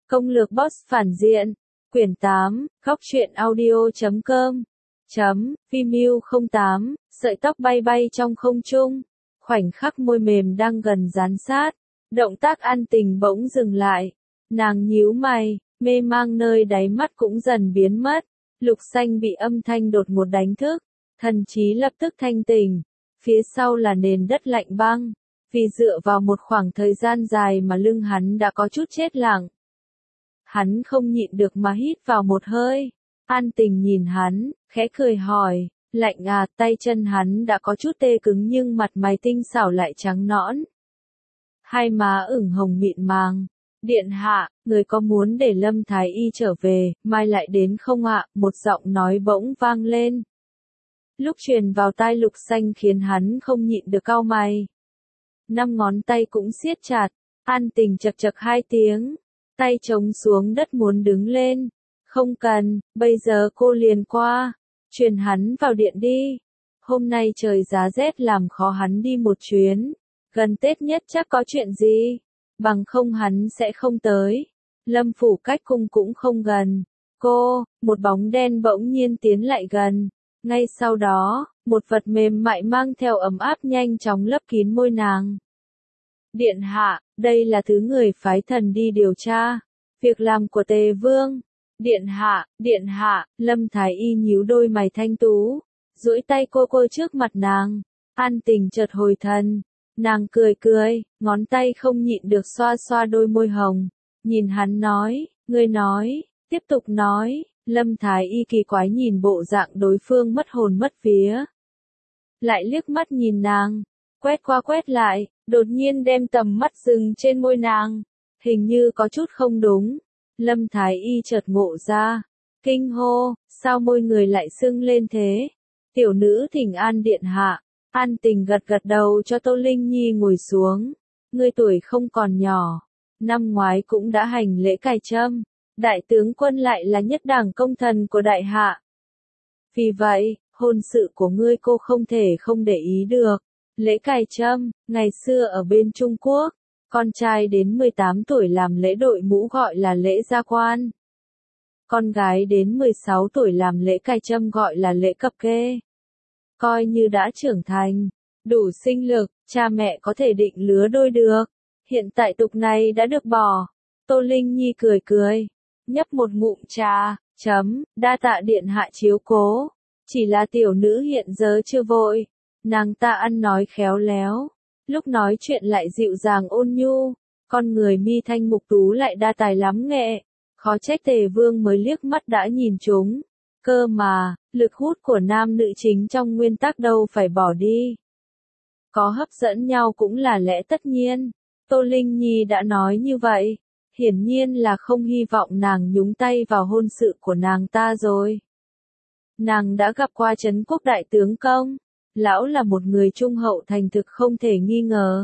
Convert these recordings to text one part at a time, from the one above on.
Công lược boss phản diện. Quyển 8, góc truyện audio.com. Vimeo 08, sợi tóc bay bay trong không trung. Khoảnh khắc môi mềm đang gần dán sát. Động tác An Tình bỗng dừng lại. Nàng nhíu mày, mê mang nơi đáy mắt cũng dần biến mất. Lục Xanh bị âm thanh đột ngột đánh thức. Thần trí lập tức thanh tỉnh. Phía sau là nền đất lạnh băng. Vì dựa vào một khoảng thời gian dài mà lưng hắn đã có chút chết lặng. Hắn không nhịn được mà hít vào một hơi. An Tình nhìn hắn, khẽ cười hỏi, lạnh à? Tay chân hắn đã có chút tê cứng nhưng mặt mày tinh xảo lại trắng nõn. Hai má ửng hồng mịn màng. Điện hạ, người có muốn để Lâm Thái Y trở về, mai lại đến không ạ? Một giọng nói bỗng vang lên. Lúc truyền vào tai Lục Xanh khiến hắn không nhịn được cau mày. 5 ngón tay cũng siết chặt. An Tình chật chật 2 tiếng. Tay chống xuống đất muốn đứng lên. Không cần, bây giờ cô liền qua. Truyền hắn vào điện đi. Hôm nay trời giá rét làm khó hắn đi một chuyến. Gần Tết nhất chắc có chuyện gì. Bằng không hắn sẽ không tới. Lâm phủ cách cung cũng không gần. Một bóng đen bỗng nhiên tiến lại gần. Ngay sau đó, một vật mềm mại mang theo ấm áp nhanh chóng lấp kín môi nàng. Điện hạ, đây là thứ người phái thần đi điều tra. Việc làm của Tề Vương. Điện hạ, Lâm Thái Y nhíu đôi mày thanh tú. Duỗi tay cô trước mặt nàng. An Tình chợt hồi thần. Nàng cười, ngón tay không nhịn được xoa xoa đôi môi hồng. Nhìn hắn nói, ngươi nói, tiếp tục nói. Lâm Thái Y kỳ quái nhìn bộ dạng đối phương mất hồn mất vía. Lại liếc mắt nhìn nàng, quét qua quét lại, đột nhiên đem tầm mắt dừng trên môi nàng. Hình như có chút không đúng. Lâm Thái Y chợt ngộ ra. Kinh hô, sao môi người lại sưng lên thế? Tiểu nữ thỉnh an điện hạ. An Tình gật đầu cho Tô Linh Nhi ngồi xuống. Ngươi tuổi không còn nhỏ. Năm ngoái cũng đã hành lễ cài trâm. Đại tướng quân lại là nhất đảng công thần của đại hạ. Vì vậy, hôn sự của ngươi cô không thể không để ý được. Lễ cài trâm, ngày xưa ở bên Trung Quốc, con trai đến 18 tuổi làm lễ đội mũ gọi là lễ gia quan. Con gái đến 16 tuổi làm lễ cài trâm gọi là lễ cập kê. Coi như đã trưởng thành, đủ sinh lực, cha mẹ có thể định lứa đôi được. Hiện tại tục này đã được bỏ. Tô Linh Nhi cười, nhấp một ngụm trà, đa tạ điện hạ chiếu cố. Chỉ là tiểu nữ hiện giờ chưa vội. Nàng ta ăn nói khéo léo. Lúc nói chuyện lại dịu dàng ôn nhu. Con người mi thanh mục tú lại đa tài lắm nghệ. Khó trách Tề Vương mới liếc mắt đã nhìn chúng. Cơ mà, lực hút của nam nữ chính trong nguyên tắc đâu phải bỏ đi. Có hấp dẫn nhau cũng là lẽ tất nhiên. Tô Linh Nhi đã nói như vậy. Hiển nhiên là không hy vọng nàng nhúng tay vào hôn sự của nàng ta rồi. Nàng đã gặp qua Trấn Quốc đại tướng công. Lão là một người trung hậu thành thực không thể nghi ngờ.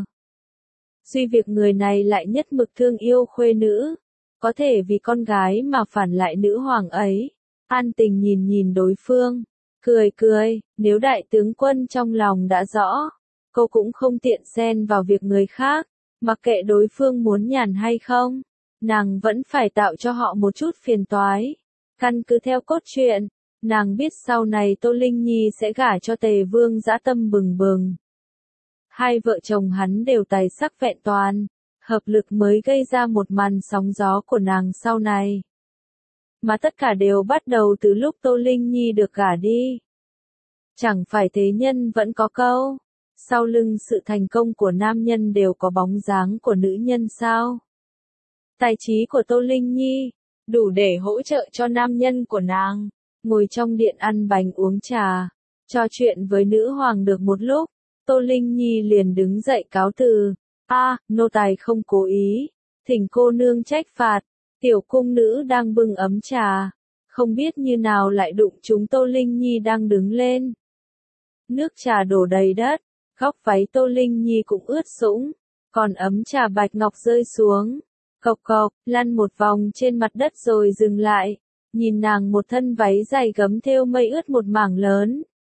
Duy việc người này lại nhất mực thương yêu khuê nữ. Có thể vì con gái mà phản lại nữ hoàng ấy. An Tình nhìn đối phương. Cười, nếu đại tướng quân trong lòng đã rõ. Cô cũng không tiện xen vào việc người khác. Mặc kệ đối phương muốn nhàn hay không. Nàng vẫn phải tạo cho họ một chút phiền toái. Căn cứ theo cốt truyện, nàng biết sau này Tô Linh Nhi sẽ gả cho Tề Vương dã tâm bừng bừng. Hai vợ chồng hắn đều tài sắc vẹn toàn, hợp lực mới gây ra một màn sóng gió của nàng sau này. Mà tất cả đều bắt đầu từ lúc Tô Linh Nhi được gả đi. Chẳng phải thế nhân vẫn có câu, sau lưng sự thành công của nam nhân đều có bóng dáng của nữ nhân sao? Tài trí của Tô Linh Nhi, đủ để hỗ trợ cho nam nhân của nàng, ngồi trong điện ăn bánh uống trà, trò chuyện với nữ hoàng được một lúc, Tô Linh Nhi liền đứng dậy cáo từ. Nô tài không cố ý, thỉnh cô nương trách phạt. Tiểu cung nữ đang bưng ấm trà, không biết như nào lại đụng trúng Tô Linh Nhi đang đứng lên. Nước trà đổ đầy đất, góc váy Tô Linh Nhi cũng ướt sũng, còn ấm trà bạch ngọc rơi xuống. Cộc, lăn một vòng trên mặt đất rồi dừng lại, nhìn nàng một thân váy dài gấm thêu mây ướt một mảng lớn.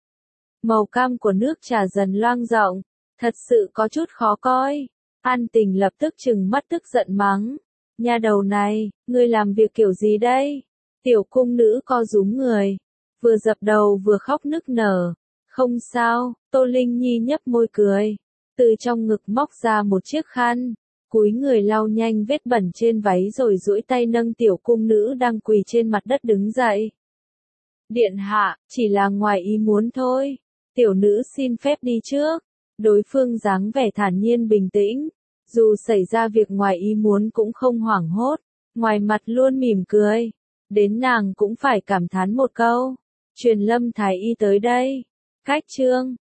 Màu cam của nước trà dần loang rộng, thật sự có chút khó coi. An Tình lập tức trừng mắt tức giận mắng. Nha đầu này, ngươi làm việc kiểu gì đây? Tiểu cung nữ co rúm người, vừa dập đầu vừa khóc nức nở. Không sao, Tô Linh Nhi nhấp môi cười, từ trong ngực móc ra một chiếc khăn, cúi người lau nhanh vết bẩn trên váy rồi duỗi tay nâng tiểu cung nữ đang quỳ trên mặt đất đứng dậy. Điện hạ, chỉ là ngoài ý muốn thôi. Tiểu nữ xin phép đi trước. Đối phương dáng vẻ thản nhiên bình tĩnh, dù xảy ra việc ngoài ý muốn cũng không hoảng hốt, ngoài mặt luôn mỉm cười. Đến nàng cũng phải cảm thán một câu. Truyền Lâm thái y tới đây. Cách chương